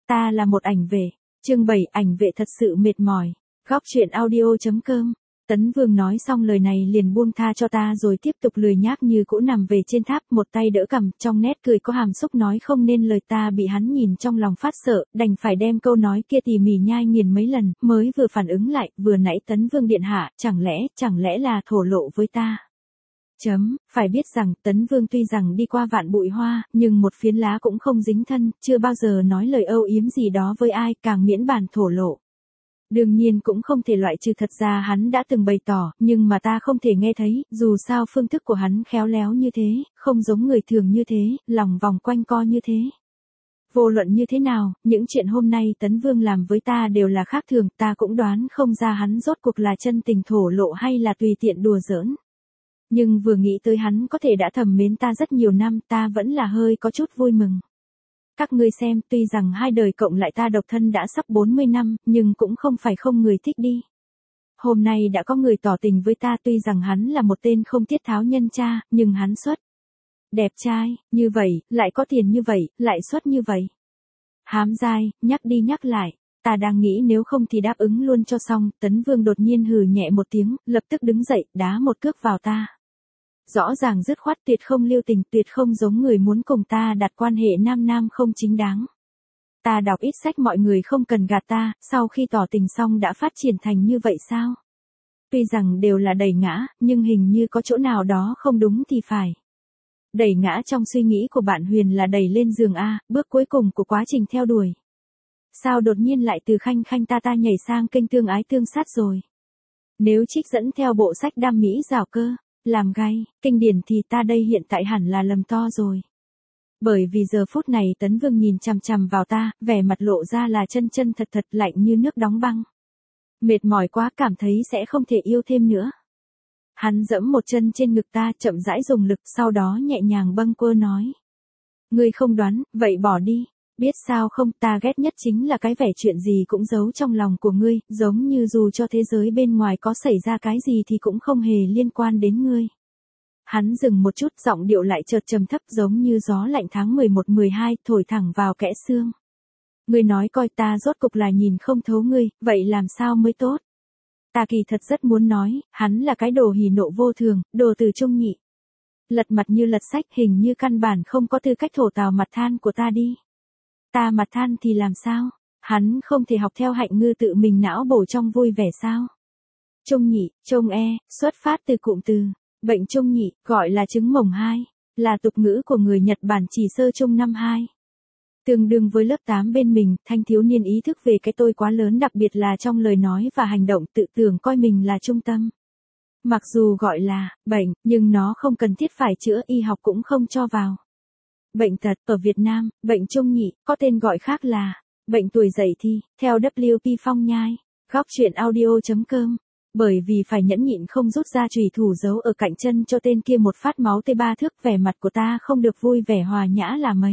Ta là một ảnh vệ. Chương 7, ảnh vệ thật sự mệt mỏi. Góc chuyện audio.com. Tấn Vương nói xong lời này liền buông tha cho ta rồi tiếp tục lười nhác như cũ nằm về trên tháp, một tay đỡ cằm, trong nét cười có hàm xúc nói không nên lời. Ta bị hắn nhìn trong lòng phát sợ, đành phải đem câu nói kia tỉ mỉ nhai nghiền mấy lần, mới vừa phản ứng lại, vừa nãy Tấn Vương điện hạ, chẳng lẽ là thổ lộ với ta. Phải biết rằng, Tấn Vương tuy rằng đi qua vạn bụi hoa, nhưng một phiến lá cũng không dính thân, chưa bao giờ nói lời âu yếm gì đó với ai, càng miễn bàn thổ lộ. Đương nhiên cũng không thể loại trừ thật ra hắn đã từng bày tỏ, nhưng mà ta không thể nghe thấy, dù sao phương thức của hắn khéo léo như thế, không giống người thường như thế, lòng vòng quanh co như thế. Vô luận như thế nào, những chuyện hôm nay Tấn Vương làm với ta đều là khác thường, ta cũng đoán không ra hắn rốt cuộc là chân tình thổ lộ hay là tùy tiện đùa giỡn. Nhưng vừa nghĩ tới hắn có thể đã thầm mến ta rất nhiều năm, ta vẫn là hơi có chút vui mừng. Các ngươi xem, tuy rằng hai đời cộng lại ta độc thân đã sắp 40 năm, nhưng cũng không phải không người thích đi. Hôm nay đã có người tỏ tình với ta, tuy rằng hắn là một tên không tiết tháo nhân cha, nhưng hắn xuất đẹp trai, như vậy, lại có tiền như vậy, lại xuất như vậy. Hám dai, nhắc đi nhắc lại. Ta đang nghĩ nếu không thì đáp ứng luôn cho xong. Tấn Vương đột nhiên hừ nhẹ một tiếng, lập tức đứng dậy, đá một cước vào ta. Rõ ràng dứt khoát, tuyệt không lưu tình, tuyệt không giống người muốn cùng ta đặt quan hệ nam nam không chính đáng. Ta đọc ít sách, mọi người không cần gạt ta, sau khi tỏ tình xong đã phát triển thành như vậy sao? Tuy rằng đều là đẩy ngã, nhưng hình như có chỗ nào đó không đúng thì phải. Đẩy ngã trong suy nghĩ của bạn Huyền là đẩy lên giường A, bước cuối cùng của quá trình theo đuổi. Sao đột nhiên lại từ khanh khanh ta nhảy sang kênh tương ái tương sát rồi? Nếu trích dẫn theo bộ sách đam mỹ rào cơ, làm gai, kinh điển thì ta đây hiện tại hẳn là lầm to rồi. Bởi vì giờ phút này Tấn Vương nhìn chằm chằm vào ta, vẻ mặt lộ ra là chân thật lạnh như nước đóng băng. Mệt mỏi quá, cảm thấy sẽ không thể yêu thêm nữa. Hắn giẫm một chân trên ngực ta, chậm rãi dùng lực, sau đó nhẹ nhàng bâng quơ nói. Ngươi không đoán, vậy bỏ đi. Biết sao không, ta ghét nhất chính là cái vẻ chuyện gì cũng giấu trong lòng của ngươi, giống như dù cho thế giới bên ngoài có xảy ra cái gì thì cũng không hề liên quan đến ngươi. Hắn dừng một chút, giọng điệu lại chợt trầm thấp giống như gió lạnh tháng 11-12, thổi thẳng vào kẽ xương. Ngươi nói coi ta rốt cục là nhìn không thấu ngươi, vậy làm sao mới tốt? Ta kỳ thật rất muốn nói, hắn là cái đồ hỉ nộ vô thường, đồ từ trung nhị. Lật mặt như lật sách, hình như căn bản không có tư cách thổ tào mặt than của ta đi. Ta mặt than thì làm sao? Hắn không thể học theo Hạnh Ngư tự mình não bổ trong vui vẻ sao? Trung nhị, trông xuất phát từ cụm từ bệnh trung nhị, gọi là chứng mồng 2, là tục ngữ của người Nhật Bản chỉ sơ trung năm 2. Tương đương với lớp 8 bên mình, thanh thiếu niên ý thức về cái tôi quá lớn, đặc biệt là trong lời nói và hành động, tự tưởng coi mình là trung tâm. Mặc dù gọi là bệnh, nhưng nó không cần thiết phải chữa, y học cũng không cho vào. Bệnh tật, ở Việt Nam, bệnh trung nhị, có tên gọi khác là bệnh tuổi dậy thì, theo WP Phong Nhai, góc chuyện audio.com. Bởi vì phải nhẫn nhịn không rút ra chùy thủ giấu ở cạnh chân cho tên kia một phát máu tê 3 thước, vẻ mặt của ta không được vui vẻ hòa nhã là mấy.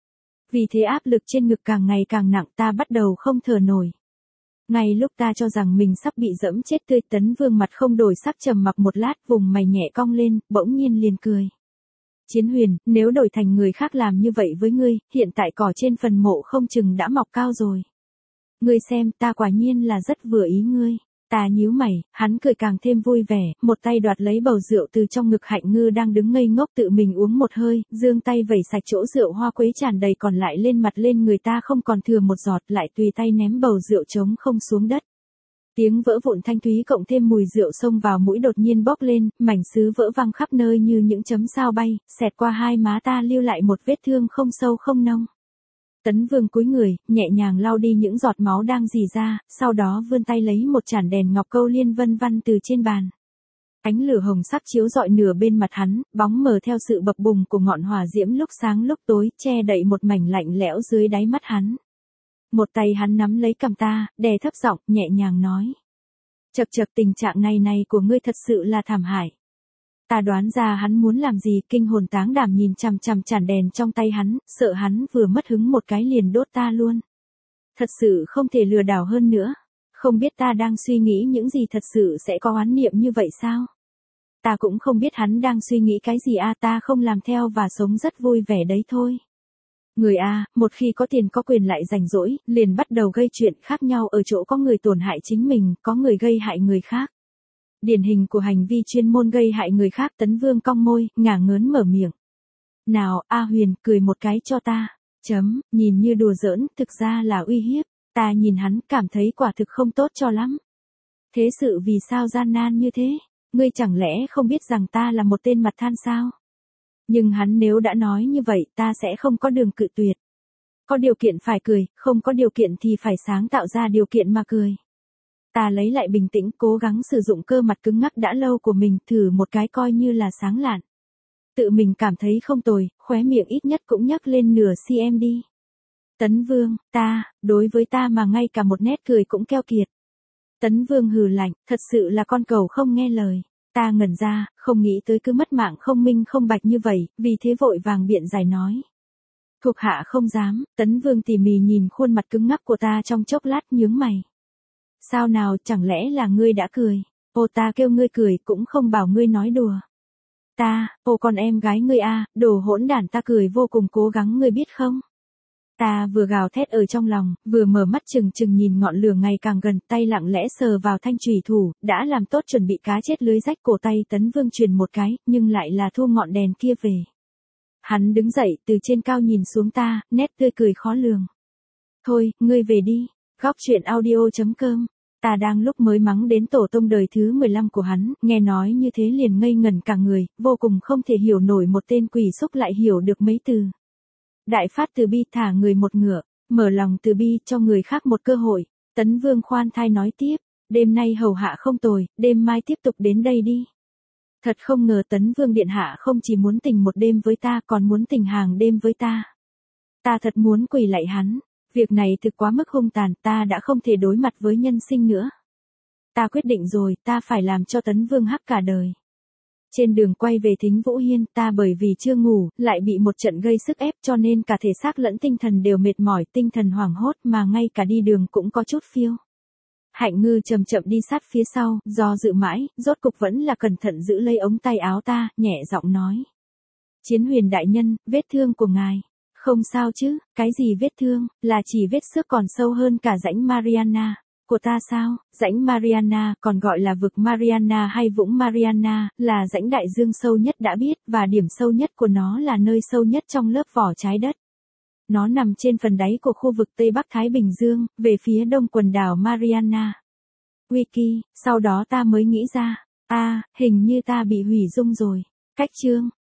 Vì thế áp lực trên ngực càng ngày càng nặng, ta bắt đầu không thở nổi. Ngay lúc ta cho rằng mình sắp bị dẫm chết tươi, Tấn Vương mặt không đổi sắc trầm mặc một lát, vùng mày nhẹ cong lên, bỗng nhiên liền cười. Chiến Huyền, nếu đổi thành người khác làm như vậy với ngươi, hiện tại cỏ trên phần mộ không chừng đã mọc cao rồi. Ngươi xem, ta quả nhiên là rất vừa ý ngươi. Ta nhíu mày, hắn cười càng thêm vui vẻ, một tay đoạt lấy bầu rượu từ trong ngực Hạnh Ngư đang đứng ngây ngốc, tự mình uống một hơi, giương tay vẩy sạch chỗ rượu hoa quế tràn đầy còn lại lên mặt lên người ta không còn thừa một giọt, lại tùy tay ném bầu rượu trống không xuống đất. Tiếng vỡ vụn thanh thúy cộng thêm mùi rượu xông vào mũi đột nhiên bốc lên, mảnh sứ vỡ văng khắp nơi như những chấm sao bay, xẹt qua hai má ta lưu lại một vết thương không sâu không nông. Tấn Vương cúi người, nhẹ nhàng lau đi những giọt máu đang rỉ ra, sau đó vươn tay lấy một chản đèn ngọc câu liên vân văn từ trên bàn. Ánh lửa hồng sắc chiếu rọi nửa bên mặt hắn, bóng mờ theo sự bập bùng của ngọn hỏa diễm lúc sáng lúc tối, che đậy một mảnh lạnh lẽo dưới đáy mắt hắn. Một tay hắn nắm lấy cằm ta, đè thấp giọng, nhẹ nhàng nói. Chậc tình trạng này của ngươi thật sự là thảm hại. Ta đoán ra hắn muốn làm gì, kinh hồn táng đảm nhìn chằm chằm chản đèn trong tay hắn, sợ hắn vừa mất hứng một cái liền đốt ta luôn. Thật sự không thể lừa đảo hơn nữa. Không biết ta đang suy nghĩ những gì, thật sự sẽ có oán niệm như vậy sao? Ta cũng không biết hắn đang suy nghĩ cái gì, ta không làm theo và sống rất vui vẻ đấy thôi. Người A, một khi có tiền có quyền lại rảnh rỗi, liền bắt đầu gây chuyện khác nhau ở chỗ có người tổn hại chính mình, có người gây hại người khác. Điển hình của hành vi chuyên môn gây hại người khác. Tấn Vương cong môi, ngả ngớn mở miệng. Nào, A Huyền, cười một cái cho ta. Nhìn như đùa giỡn, thực ra là uy hiếp. Ta nhìn hắn, cảm thấy quả thực không tốt cho lắm. Thế sự vì sao gian nan như thế? Ngươi chẳng lẽ không biết rằng ta là một tên mặt than sao? Nhưng hắn nếu đã nói như vậy, ta sẽ không có đường cự tuyệt. Có điều kiện phải cười, không có điều kiện thì phải sáng tạo ra điều kiện mà cười. Ta lấy lại bình tĩnh, cố gắng sử dụng cơ mặt cứng ngắc đã lâu của mình, thử một cái coi như là sáng lạn. Tự mình cảm thấy không tồi, khóe miệng ít nhất cũng nhấc lên nửa cm đi. Tấn Vương, đối với ta mà ngay cả một nét cười cũng keo kiệt. Tấn Vương hừ lạnh, thật sự là con cẩu không nghe lời. Ta ngẩn ra, không nghĩ tới cứ mất mạng không minh không bạch như vậy, vì thế vội vàng biện giải nói. Thuộc hạ không dám. Tấn Vương tỉ mỉ nhìn khuôn mặt cứng ngắc của ta trong chốc lát, nhướng mày. Sao nào, chẳng lẽ là ngươi đã cười? Ô, ta kêu ngươi cười cũng không bảo ngươi nói đùa. Ô con em gái ngươi a, đồ hỗn đản, ta cười vô cùng cố gắng, ngươi biết không? Ta vừa gào thét ở trong lòng, vừa mở mắt chừng chừng nhìn ngọn lửa ngày càng gần, tay lặng lẽ sờ vào thanh chùy thủ, đã làm tốt chuẩn bị cá chết lưới rách. Cổ tay Tấn Vương truyền một cái, nhưng lại là thu ngọn đèn kia về. Hắn đứng dậy, từ trên cao nhìn xuống ta, nét tươi cười khó lường. Thôi, ngươi về đi. Góc truyện audio.com. Ta đang lúc mới mắng đến tổ tông đời thứ 15 của hắn, nghe nói như thế liền ngây ngẩn cả người, vô cùng không thể hiểu nổi một tên quỷ xúc lại hiểu được mấy từ. Đại phát từ bi, thả người một ngựa, mở lòng từ bi cho người khác một cơ hội. Tấn Vương khoan thai nói tiếp, đêm nay hầu hạ không tồi, đêm mai tiếp tục đến đây đi. Thật không ngờ Tấn Vương điện hạ không chỉ muốn tình một đêm với ta, còn muốn tình hàng đêm với ta. Ta thật muốn quỳ lạy hắn. Việc này thực quá mức hung tàn, ta đã không thể đối mặt với nhân sinh nữa. Ta quyết định rồi, ta phải làm cho Tấn Vương hắc cả đời. Trên đường quay về Thính Vũ Hiên, ta bởi vì chưa ngủ, lại bị một trận gây sức ép cho nên cả thể xác lẫn tinh thần đều mệt mỏi, tinh thần hoảng hốt mà ngay cả đi đường cũng có chút phiêu. Hạnh Ngư chậm chậm đi sát phía sau, do dự mãi, rốt cục vẫn là cẩn thận giữ lấy ống tay áo ta, nhẹ giọng nói. Chiến Huyền đại nhân, vết thương của ngài. Không sao chứ, cái gì vết thương, là chỉ vết xước còn sâu hơn cả rãnh Mariana. Của ta sao? Rãnh Mariana, còn gọi là vực Mariana hay vũng Mariana, là rãnh đại dương sâu nhất đã biết, và điểm sâu nhất của nó là nơi sâu nhất trong lớp vỏ trái đất. Nó nằm trên phần đáy của khu vực Tây Bắc Thái Bình Dương, về phía đông quần đảo Mariana. Wiki, sau đó ta mới nghĩ ra, hình như ta bị hủy dung rồi. Cách chương.